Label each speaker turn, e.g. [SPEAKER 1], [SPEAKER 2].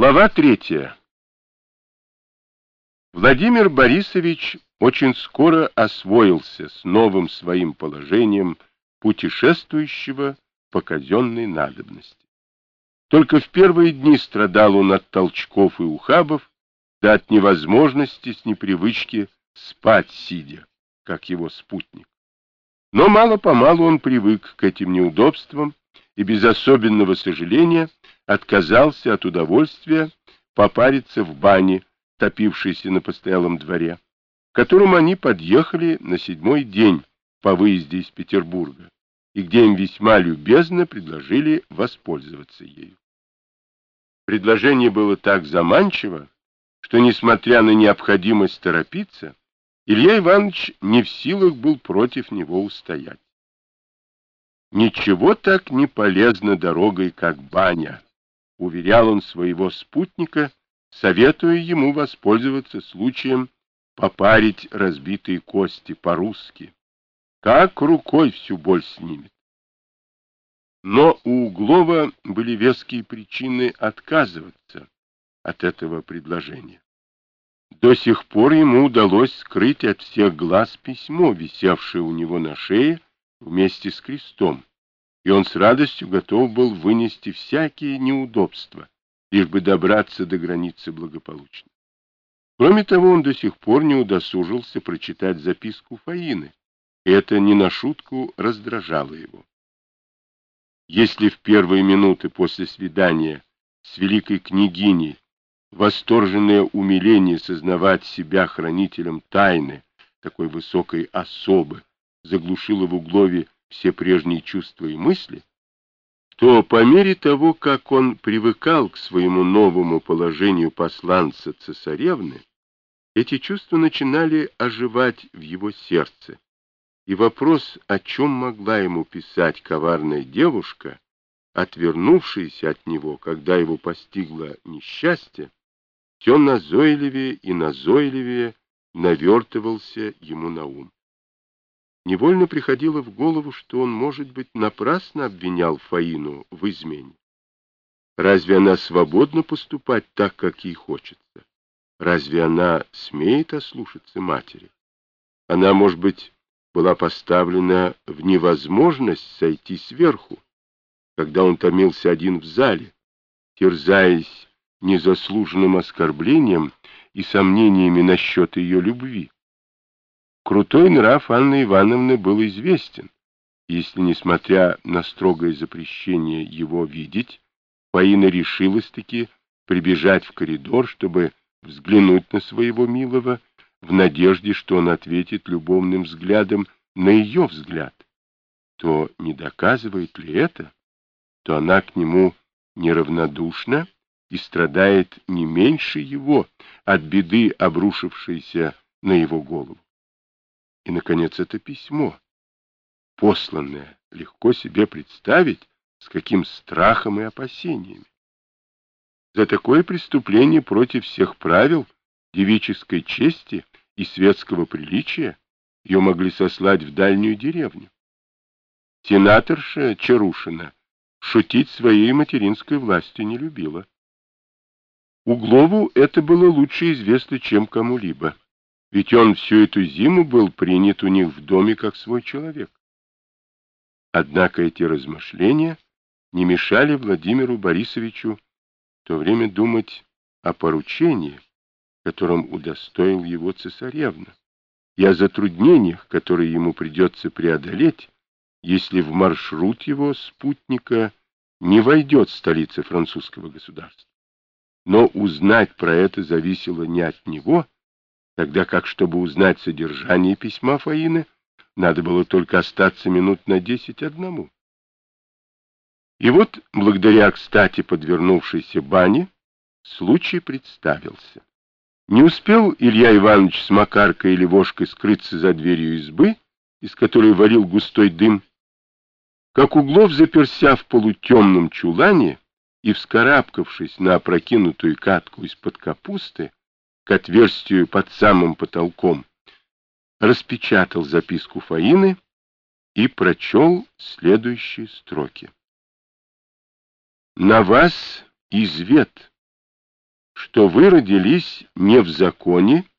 [SPEAKER 1] Глава 3. Владимир Борисович очень скоро освоился с новым своим положением путешествующего по казенной надобности. Только в первые дни страдал он от толчков и ухабов, да от невозможности с непривычки спать сидя, как его спутник. Но мало-помалу он привык к этим неудобствам и без особенного сожаления отказался от удовольствия попариться в бане, топившейся на постоялом дворе, к которому они подъехали на 7-й день по выезде из Петербурга, и где им весьма любезно предложили воспользоваться ею. Предложение было так заманчиво, что, несмотря на необходимость торопиться, Илья Иванович не в силах был против него устоять. «Ничего так не полезно дорогой, как баня», — уверял он своего спутника, советуя ему воспользоваться случаем попарить разбитые кости по-русски. Как рукой всю боль снимет. Но у Углова были веские причины отказываться от этого предложения. До сих пор ему удалось скрыть от всех глаз письмо, висевшее у него на шее вместе с крестом, и он с радостью готов был вынести всякие неудобства, лишь бы добраться до границы благополучно. Кроме того, он до сих пор не удосужился прочитать записку Фаины, и это не на шутку раздражало его. Если в первые минуты после свидания с великой княгиней восторженное умиление сознавать себя хранителем тайны такой высокой особы заглушило в Углове все прежние чувства и мысли, то по мере того, как он привыкал к своему новому положению посланца цесаревны, эти чувства начинали оживать в его сердце, и вопрос, о чем могла ему писать коварная девушка, отвернувшаяся от него, когда его постигло несчастье, все назойливее и назойливее навертывался ему на ум. Невольно приходило в голову, что он, может быть, напрасно обвинял Фаину в измене. Разве она свободна поступать так, как ей хочется? Разве она смеет ослушаться матери? Она, может быть, была поставлена в невозможность сойти сверху, когда он томился один в зале, терзаясь незаслуженным оскорблением и сомнениями насчет ее любви. Крутой нрав Анны Ивановны был известен, если, несмотря на строгое запрещение его видеть, Фаина решилась-таки прибежать в коридор, чтобы взглянуть на своего милого, в надежде, что он ответит любовным взглядом на ее взгляд, то не доказывает ли это, то она к нему неравнодушна и страдает не меньше его от беды, обрушившейся на его голову. И, наконец, это письмо, посланное, легко себе представить, с каким страхом и опасениями. За такое преступление против всех правил девической чести и светского приличия ее могли сослать в дальнюю деревню. Сенаторша Чарушина шутить своей материнской властью не любила. Углову это было лучше известно, чем кому-либо, ведь он всю эту зиму был принят у них в доме как свой человек. Однако эти размышления не мешали Владимиру Борисовичу в то время думать о поручении, которым удостоил его цесаревна, и о затруднениях, которые ему придется преодолеть, если в маршрут его спутника не войдет столица французского государства. Но узнать про это зависело не от него, тогда как, чтобы узнать содержание письма Фаины, надо было только остаться минут на 10 одному. И вот, благодаря кстати подвернувшейся бане, случай представился. Не успел Илья Иванович с Макаркой и Левошкой скрыться за дверью избы, из которой валил густой дым, как Углов, заперся в полутемном чулане и, вскарабкавшись на опрокинутую катку из-под капусты к отверстию под самым потолком, распечатал записку Фаины и прочел следующие строки. «На вас извет. что вы родились не в законе